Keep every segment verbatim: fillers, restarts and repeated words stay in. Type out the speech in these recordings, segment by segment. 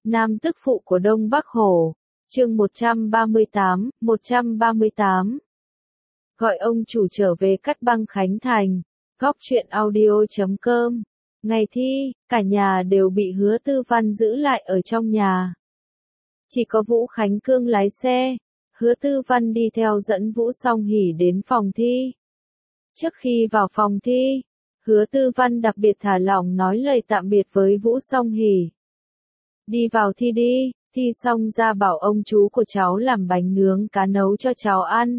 Nam tức phụ của Đông Bắc Hổ. Chương một trăm ba mươi tám, một trăm ba mươi tám. Gọi ông chủ trở về Cát Băng Khánh Thành. Góc truyện audio chấm com. Ngày thi, cả nhà đều bị Hứa Tư Văn giữ lại ở trong nhà. Chỉ có Vũ Khánh Cương lái xe. Hứa Tư Văn đi theo dẫn Vũ Song Hỷ đến phòng thi. Trước khi vào phòng thi, Hứa Tư Văn đặc biệt thả lỏng nói lời tạm biệt với Vũ Song Hỷ. Đi vào thi đi, thi xong ra bảo ông chú của cháu làm bánh nướng cá nấu cho cháu ăn.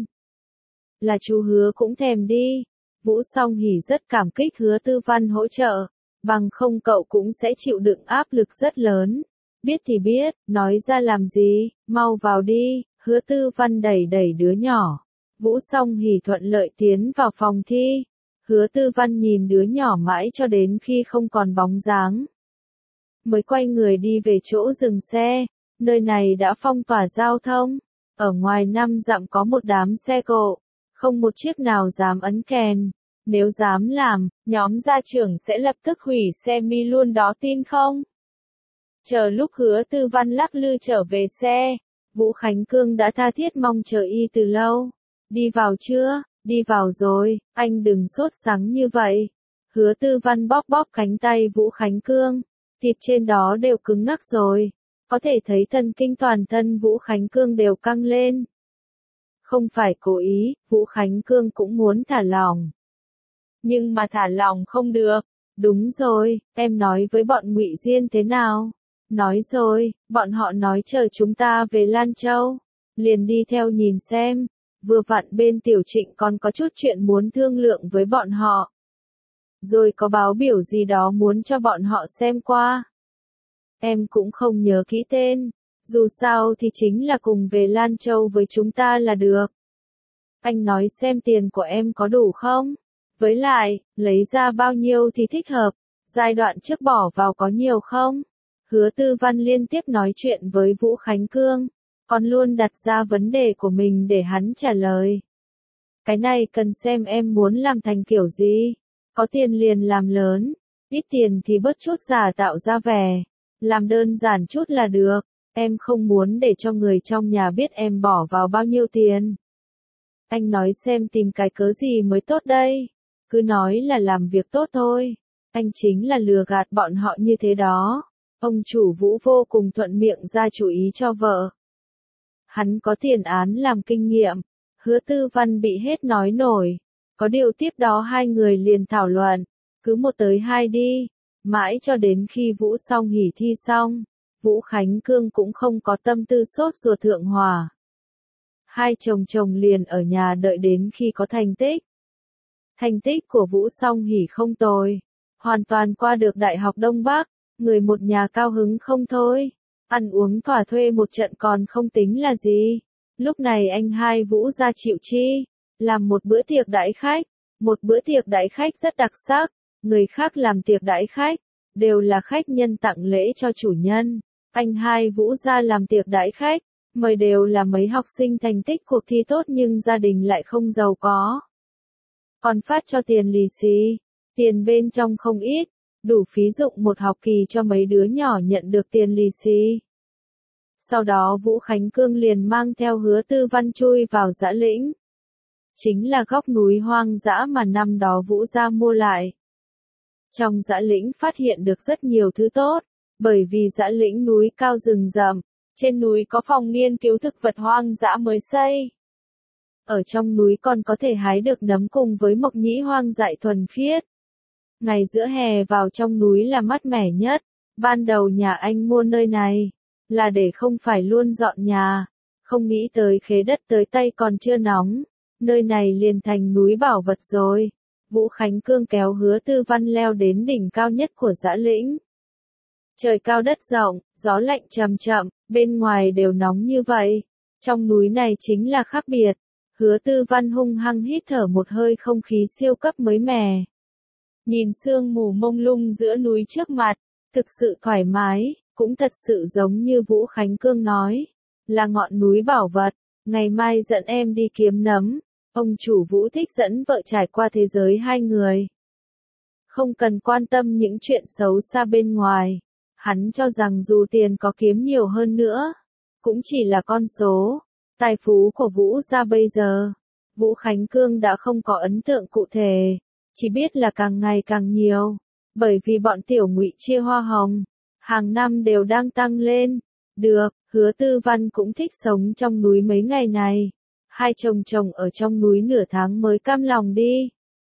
Là chú Hứa cũng thèm đi. Vũ Song Hỷ rất cảm kích Hứa Tư Văn hỗ trợ, bằng không cậu cũng sẽ chịu đựng áp lực rất lớn. Biết thì biết, nói ra làm gì, mau vào đi. Hứa Tư Văn đẩy đẩy đứa nhỏ. Vũ Song Hỷ thuận lợi tiến vào phòng thi. Hứa Tư Văn nhìn đứa nhỏ mãi cho đến khi không còn bóng dáng, mới quay người đi về chỗ dừng xe. Nơi này đã phong tỏa giao thông. Ở ngoài năm dặm có một đám xe cộ, không một chiếc nào dám ấn kèn. Nếu dám làm, nhóm gia trưởng sẽ lập tức hủy xe mi luôn đó, tin không? Chờ lúc Hứa Tư Văn lắc lư trở về xe, Vũ Khánh Cương đã tha thiết mong chờ y từ lâu. Đi vào chưa? Đi vào rồi, anh đừng sốt sắng như vậy. Hứa Tư Văn bóp bóp cánh tay Vũ Khánh Cương. Thịt trên đó đều cứng ngắc rồi. Có thể thấy thần kinh toàn thân Vũ Khánh Cương đều căng lên. Không phải cố ý, Vũ Khánh Cương cũng muốn thả lỏng. Nhưng mà thả lỏng không được. Đúng rồi, em nói với bọn Ngụy Diên thế nào? Nói rồi, bọn họ nói chờ chúng ta về Lan Châu. Liền đi theo nhìn xem. Vừa vặn bên Tiểu Trịnh còn có chút chuyện muốn thương lượng với bọn họ. Rồi có báo biểu gì đó muốn cho bọn họ xem qua. Em cũng không nhớ kỹ tên. Dù sao thì chính là cùng về Lan Châu với chúng ta là được. Anh nói xem tiền của em có đủ không? Với lại, lấy ra bao nhiêu thì thích hợp. Giai đoạn trước bỏ vào có nhiều không? Hứa Tư Văn liên tiếp nói chuyện với Vũ Khánh Cương. Còn luôn đặt ra vấn đề của mình để hắn trả lời. Cái này cần xem em muốn làm thành kiểu gì. Có tiền liền làm lớn. Ít tiền thì bớt chút giả tạo ra vẻ. Làm đơn giản chút là được. Em không muốn để cho người trong nhà biết em bỏ vào bao nhiêu tiền. Anh nói xem tìm cái cớ gì mới tốt đây. Cứ nói là làm việc tốt thôi. Anh chính là lừa gạt bọn họ như thế đó. Ông chủ Vũ vô cùng thuận miệng ra chủ ý cho vợ. Hắn có tiền án làm kinh nghiệm. Hứa Tư Văn bị hết nói nổi. Có điều tiếp đó hai người liền thảo luận. Cứ một tới hai đi. Mãi cho đến khi Vũ Song Hỷ thi xong. Vũ Khánh Cương cũng không có tâm tư sốt ruột thượng hòa. Hai chồng chồng liền ở nhà đợi đến khi có thành tích. Thành tích của Vũ Song Hỷ không tồi. Hoàn toàn qua được Đại học Đông Bắc. Người một nhà cao hứng không thôi. Ăn uống thỏa thuê một trận còn không tính là gì. Lúc này anh hai Vũ ra chịu chi. Làm một bữa tiệc đãi khách. Một bữa tiệc đãi khách rất đặc sắc. Người khác làm tiệc đãi khách. Đều là khách nhân tặng lễ cho chủ nhân. Anh hai Vũ ra làm tiệc đãi khách. Mời đều là mấy học sinh thành tích cuộc thi tốt nhưng gia đình lại không giàu có. Còn phát cho tiền lì xì. Tiền bên trong không ít. Đủ phí dụng một học kỳ cho mấy đứa nhỏ nhận được tiền lì xì. Sau đó Vũ Khánh Cương liền mang theo Hứa Tư Văn chui vào Dã Lĩnh. Chính là góc núi hoang dã mà năm đó Vũ gia mua lại. Trong Dã Lĩnh phát hiện được rất nhiều thứ tốt, bởi vì Dã Lĩnh núi cao rừng rậm, trên núi có phòng nghiên cứu thực vật hoang dã mới xây. Ở trong núi còn có thể hái được nấm cùng với mộc nhĩ hoang dại thuần khiết. Ngày giữa hè vào trong núi là mát mẻ nhất. Ban đầu nhà anh mua nơi này là để không phải luôn dọn nhà, không nghĩ tới khế đất tới tay còn chưa nóng, nơi này liền thành núi bảo vật rồi. Vũ Khánh Cương kéo Hứa Tư Văn leo đến đỉnh cao nhất của Dã Lĩnh. Trời cao đất rộng, gió lạnh chậm chậm, bên ngoài đều nóng như vậy. Trong núi này chính là khác biệt. Hứa Tư Văn hung hăng hít thở một hơi không khí siêu cấp mới mẻ. Nhìn sương mù mông lung giữa núi trước mặt, thực sự thoải mái, cũng thật sự giống như Vũ Khánh Cương nói, là ngọn núi bảo vật. Ngày mai dẫn em đi kiếm nấm. Ông chủ Vũ thích dẫn vợ trải qua thế giới hai người. Không cần quan tâm những chuyện xấu xa bên ngoài. Hắn cho rằng dù tiền có kiếm nhiều hơn nữa, cũng chỉ là con số. Tài phú của Vũ gia bây giờ, Vũ Khánh Cương đã không có ấn tượng cụ thể, chỉ biết là càng ngày càng nhiều, bởi vì bọn Tiểu Ngụy chia hoa hồng, hàng năm đều đang tăng lên. Được, Hứa Tư Văn cũng thích sống trong núi mấy ngày này. Hai chồng chồng ở trong núi nửa tháng mới cam lòng đi.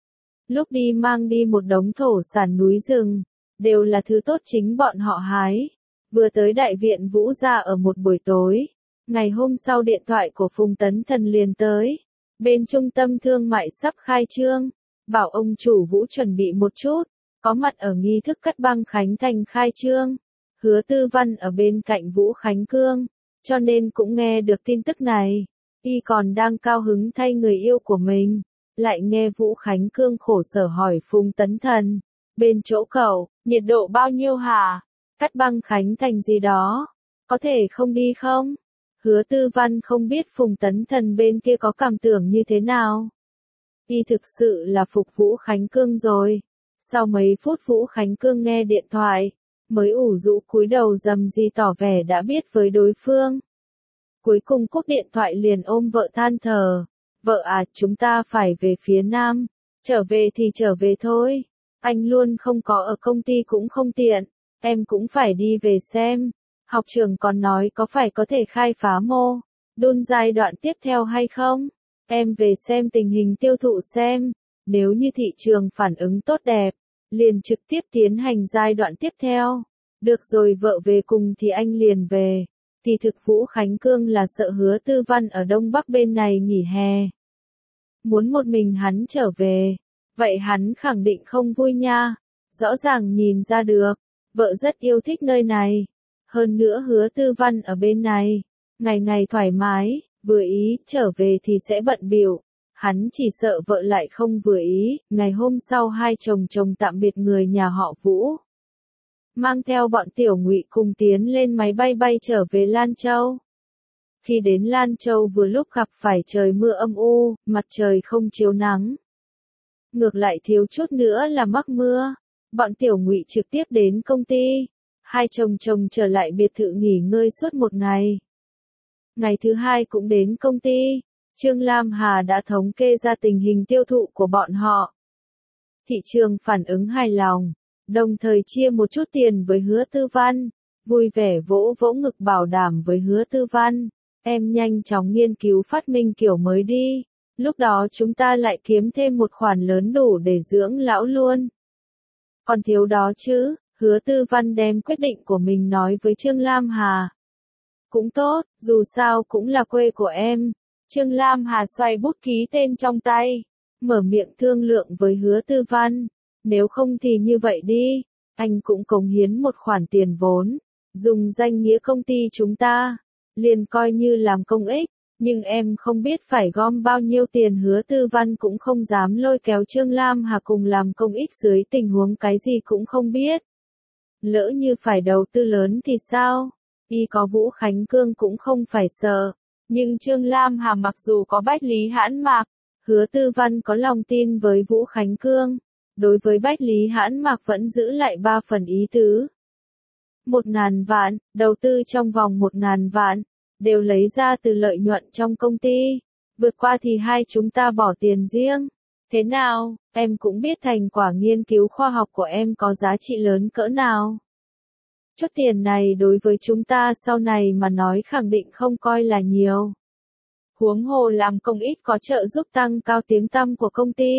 Lúc đi mang đi một đống thổ sản núi rừng, đều là thứ tốt chính bọn họ hái. Vừa tới đại viện Vũ gia ở một buổi tối, ngày hôm sau điện thoại của Phùng Tấn Thần liền tới. Bên trung tâm thương mại sắp khai trương, bảo ông chủ Vũ chuẩn bị một chút, có mặt ở nghi thức cắt băng khánh thành khai trương. Hứa Tư Văn ở bên cạnh Vũ Khánh Cương, cho nên cũng nghe được tin tức này. Y còn đang cao hứng thay người yêu của mình, lại nghe Vũ Khánh Cương khổ sở hỏi Phùng Tấn Thần, bên chỗ cậu, nhiệt độ bao nhiêu hả? Cắt băng khánh thành gì đó, có thể không đi không? Hứa Tư Văn không biết Phùng Tấn Thần bên kia có cảm tưởng như thế nào. Y thực sự là phục Vũ Khánh Cương rồi. Sau mấy phút Vũ Khánh Cương nghe điện thoại, mới ủ rũ cúi đầu rầm gì tỏ vẻ đã biết với đối phương. Cuối cùng cúp điện thoại liền ôm vợ than thở. Vợ à, chúng ta phải về phía Nam. Trở về thì trở về thôi. Anh luôn không có ở công ty cũng không tiện. Em cũng phải đi về xem. Học trưởng còn nói có phải có thể khai phá mô đun giai đoạn tiếp theo hay không? Em về xem tình hình tiêu thụ xem. Nếu như thị trường phản ứng tốt đẹp, liền trực tiếp tiến hành giai đoạn tiếp theo. Được rồi, vợ về cùng thì anh liền về. Thì thực Vũ Khánh Cương là sợ Hứa Tư Văn ở Đông Bắc bên này nghỉ hè. Muốn một mình hắn trở về. Vậy hắn khẳng định không vui nha. Rõ ràng nhìn ra được, vợ rất yêu thích nơi này. Hơn nữa Hứa Tư Văn ở bên này, ngày ngày thoải mái, vừa ý, trở về thì sẽ bận bịu. Hắn chỉ sợ vợ lại không vừa ý. Ngày hôm sau hai chồng chồng tạm biệt người nhà họ Vũ, mang theo bọn Tiểu Ngụy cùng tiến lên máy bay bay trở về Lan Châu. Khi đến Lan Châu vừa lúc gặp phải trời mưa âm u, mặt trời không chiếu nắng. Ngược lại thiếu chút nữa là mắc mưa. Bọn Tiểu Ngụy trực tiếp đến công ty. Hai chồng chồng trở lại biệt thự nghỉ ngơi suốt một ngày. Ngày thứ hai cũng đến công ty. Trương Lam Hà đã thống kê ra tình hình tiêu thụ của bọn họ. Thị trường phản ứng hài lòng, đồng thời chia một chút tiền với Hứa Tư Văn, vui vẻ vỗ vỗ ngực bảo đảm với Hứa Tư Văn, em nhanh chóng nghiên cứu phát minh kiểu mới đi, lúc đó chúng ta lại kiếm thêm một khoản lớn đủ để dưỡng lão luôn. Còn thiếu đó chứ, Hứa Tư Văn đem quyết định của mình nói với Trương Lam Hà. Cũng tốt, dù sao cũng là quê của em. Trương Lam Hà xoay bút ký tên trong tay, mở miệng thương lượng với Hứa Tư Văn. Nếu không thì như vậy đi, anh cũng cống hiến một khoản tiền vốn, dùng danh nghĩa công ty chúng ta, liền coi như làm công ích, nhưng em không biết phải gom bao nhiêu tiền. Hứa Tư Văn cũng không dám lôi kéo Trương Lam Hà cùng làm công ích dưới tình huống cái gì cũng không biết. Lỡ như phải đầu tư lớn thì sao? Y có Vũ Khánh Cương cũng không phải sợ. Nhưng Trương Lam Hà mặc dù có Bách Lý Hãn Mạc, Hứa Tư Văn có lòng tin với Vũ Khánh Cương. Đối với Bách Lý Hãn Mạc vẫn giữ lại ba phần ý tứ. Một ngàn vạn, đầu tư trong vòng một ngàn vạn, đều lấy ra từ lợi nhuận trong công ty. Vượt qua thì hai chúng ta bỏ tiền riêng. Thế nào, em cũng biết thành quả nghiên cứu khoa học của em có giá trị lớn cỡ nào. Chút tiền này đối với chúng ta sau này mà nói khẳng định không coi là nhiều. Huống hồ làm công ích có trợ giúp tăng cao tiếng tăm của công ty.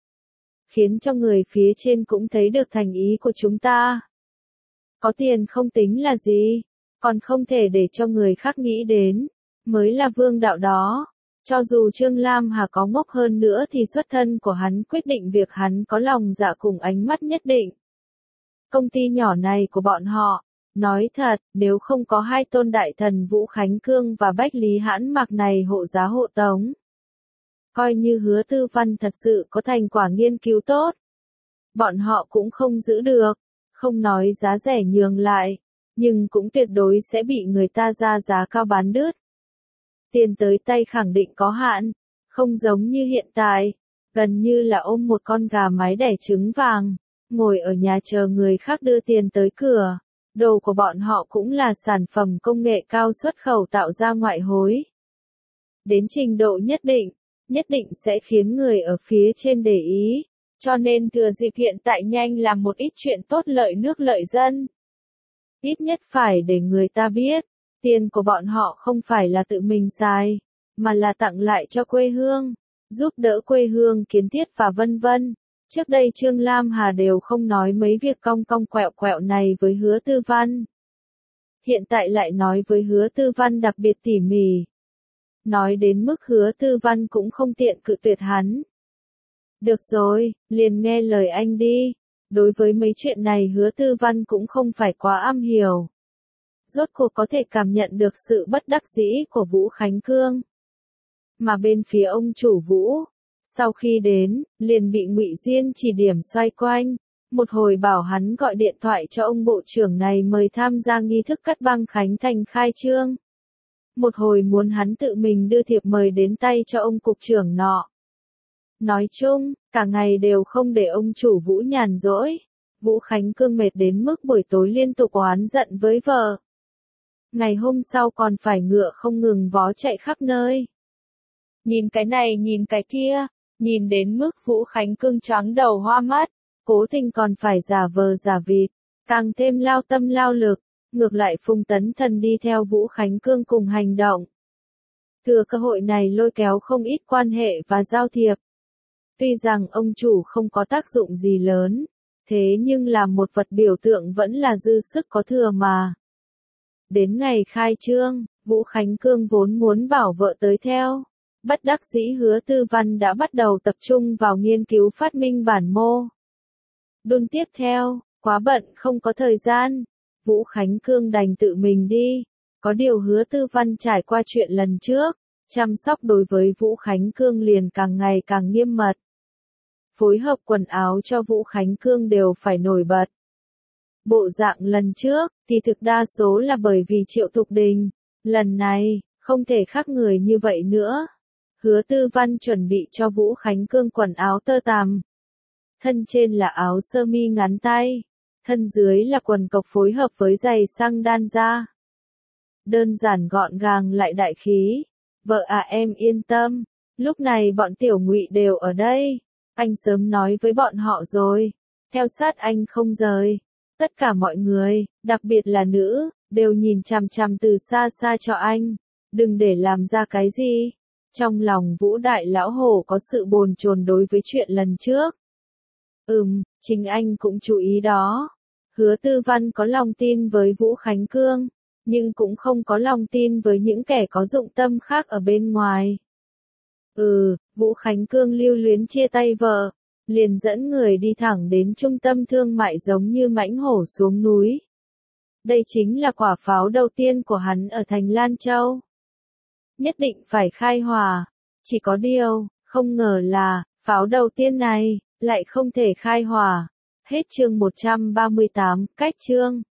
Khiến cho người phía trên cũng thấy được thành ý của chúng ta. Có tiền không tính là gì, còn không thể để cho người khác nghĩ đến, mới là vương đạo đó. Cho dù Trương Lam Hà có ngốc hơn nữa thì xuất thân của hắn quyết định việc hắn có lòng dạ cùng ánh mắt nhất định. Công ty nhỏ này của bọn họ, nói thật, nếu không có hai tôn đại thần Vũ Khánh Cương và Bách Lý Hãn Mạc này hộ giá hộ tống, coi như Hứa Tư Văn thật sự có thành quả nghiên cứu tốt, bọn họ cũng không giữ được, không nói giá rẻ nhường lại, nhưng cũng tuyệt đối sẽ bị người ta ra giá cao bán đứt. Tiền tới tay khẳng định có hạn, không giống như hiện tại, gần như là ôm một con gà mái đẻ trứng vàng, ngồi ở nhà chờ người khác đưa tiền tới cửa. Đồ của bọn họ cũng là sản phẩm công nghệ cao xuất khẩu tạo ra ngoại hối. Đến trình độ nhất định, nhất định sẽ khiến người ở phía trên để ý, cho nên thừa dịp hiện tại nhanh làm một ít chuyện tốt lợi nước lợi dân. Ít nhất phải để người ta biết, tiền của bọn họ không phải là tự mình xài, mà là tặng lại cho quê hương, giúp đỡ quê hương kiến thiết và vân vân. Trước đây Trương Lam Hà đều không nói mấy việc cong cong quẹo quẹo này với Hứa Tư Văn. Hiện tại lại nói với Hứa Tư Văn đặc biệt tỉ mỉ. Nói đến mức Hứa Tư Văn cũng không tiện cự tuyệt hắn. Được rồi, liền nghe lời anh đi. Đối với mấy chuyện này Hứa Tư Văn cũng không phải quá am hiểu. Rốt cuộc có thể cảm nhận được sự bất đắc dĩ của Vũ Khánh Cương. Mà bên phía ông chủ Vũ, sau khi đến, liền bị Ngụy Diên chỉ điểm xoay quanh. Một hồi bảo hắn gọi điện thoại cho ông bộ trưởng này mời tham gia nghi thức cắt băng khánh thành khai trương. Một hồi muốn hắn tự mình đưa thiệp mời đến tay cho ông cục trưởng nọ. Nói chung, cả ngày đều không để ông chủ Vũ nhàn rỗi. Vũ Khánh Cương mệt đến mức buổi tối liên tục oán giận với vợ. Ngày hôm sau còn phải ngựa không ngừng vó chạy khắp nơi. Nhìn cái này nhìn cái kia, nhìn đến mức Vũ Khánh Cương choáng đầu hoa mắt, cố tình còn phải giả vờ giả vịt, càng thêm lao tâm lao lực, ngược lại Phùng Tấn Thần đi theo Vũ Khánh Cương cùng hành động. Thừa cơ hội này lôi kéo không ít quan hệ và giao thiệp. Tuy rằng ông chủ không có tác dụng gì lớn, thế nhưng là một vật biểu tượng vẫn là dư sức có thừa mà. Đến ngày khai trương, Vũ Khánh Cương vốn muốn bảo vợ tới theo. Bất đắc dĩ Hứa Tư Văn đã bắt đầu tập trung vào nghiên cứu phát minh bản mô. Đun tiếp theo, quá bận không có thời gian, Vũ Khánh Cương đành tự mình đi. Có điều Hứa Tư Văn trải qua chuyện lần trước, chăm sóc đối với Vũ Khánh Cương liền càng ngày càng nghiêm mật. Phối hợp quần áo cho Vũ Khánh Cương đều phải nổi bật. Bộ dạng lần trước, thì thực đa số là bởi vì Triệu Thục Đình. Lần này, không thể khác người như vậy nữa. Hứa Tư Văn chuẩn bị cho Vũ Khánh Cương quần áo tơ tằm. Thân trên là áo sơ mi ngắn tay. Thân dưới là quần cộc phối hợp với giày xăng đan da. Đơn giản gọn gàng lại đại khí. Vợ à em yên tâm. Lúc này bọn tiểu Ngụy đều ở đây. Anh sớm nói với bọn họ rồi. Theo sát anh không rời. Tất cả mọi người, đặc biệt là nữ, đều nhìn chằm chằm từ xa xa cho anh. Đừng để làm ra cái gì. Trong lòng Vũ Đại Lão Hổ có sự bồn chồn đối với chuyện lần trước. Ừm, chính anh cũng chú ý đó. Hứa Tư Văn có lòng tin với Vũ Khánh Cương, nhưng cũng không có lòng tin với những kẻ có dụng tâm khác ở bên ngoài. Ừ, Vũ Khánh Cương lưu luyến chia tay vợ, liền dẫn người đi thẳng đến trung tâm thương mại giống như mãnh hổ xuống núi. Đây chính là quả pháo đầu tiên của hắn ở thành Lan Châu. Nhất định phải khai hỏa. Chỉ có điều, không ngờ là, pháo đầu tiên này, lại không thể khai hỏa. Hết chương một trăm ba mươi tám, cách chương.